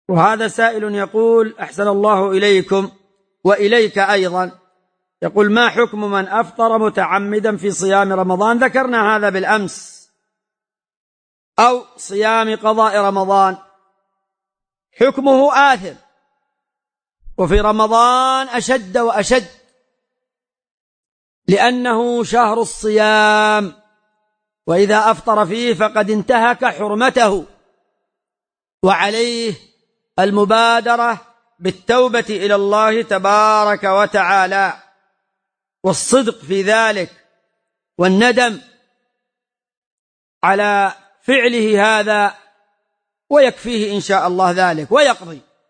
وهذا سائل يقول: أحسن الله إليكم وإليك أيضا، يقول: ما حكم من أفطر متعمدا في صيام رمضان؟ ذكرنا هذا بالأمس. أو صيام قضاء رمضان، حكمه آثم، وفي رمضان أشد وأشد، لأنه شهر الصيام، وإذا أفطر فيه فقد انتهك حرمته، وعليه المبادرة بالتوبة إلى الله تبارك وتعالى والصدق في ذلك والندم على فعله هذا، ويكفيه إن شاء الله ذلك ويقضي.